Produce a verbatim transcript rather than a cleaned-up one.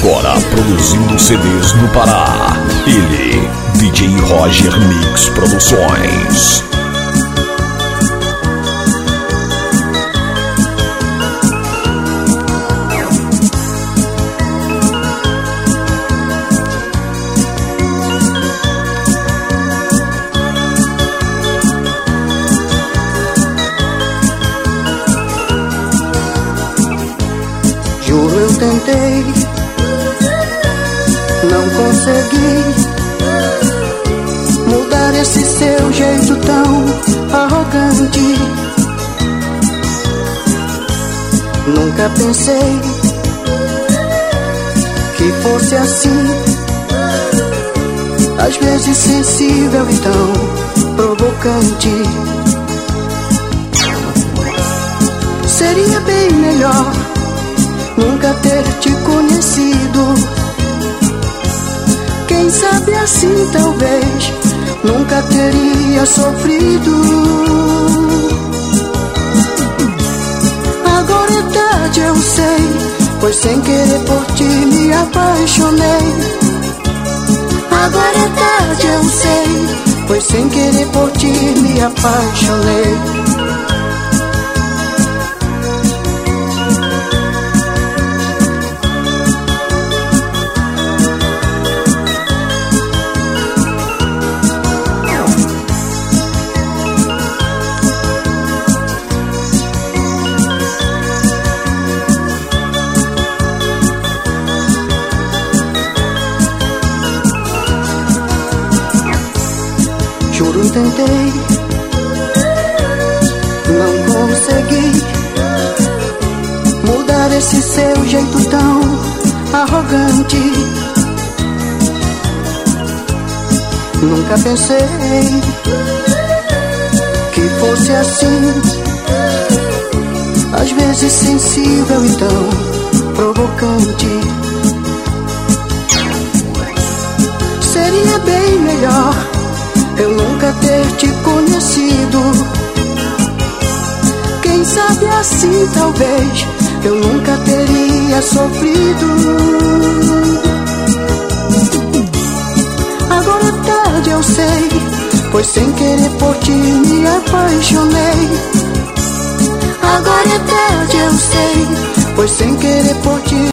Agora produzindo C Ds no Pará. Ele, D J Roger Mix Produções. Juro, eu tentei, não consegui mudar esse seu jeito tão arrogante. Nunca pensei que fosse assim, às vezes sensível e tão provocante. Seria bem melhor nunca ter te conhecido. Quem sabe assim talvez nunca teria sofrido. Agora é tarde, eu sei, pois sem querer por ti me apaixonei. Agora é tarde, eu sei, pois sem querer por ti me apaixonei. Juro, tentei, não consegui mudar esse seu jeito tão arrogante. Nunca pensei que fosse assim, às vezes sensível e tão provocante. Seria bem melhor eu nunca ter te conhecido. Quem sabe assim talvez eu nunca teria sofrido. Agora é tarde, eu sei, pois sem querer por ti me apaixonei. Agora é tarde, eu sei, pois sem querer por ti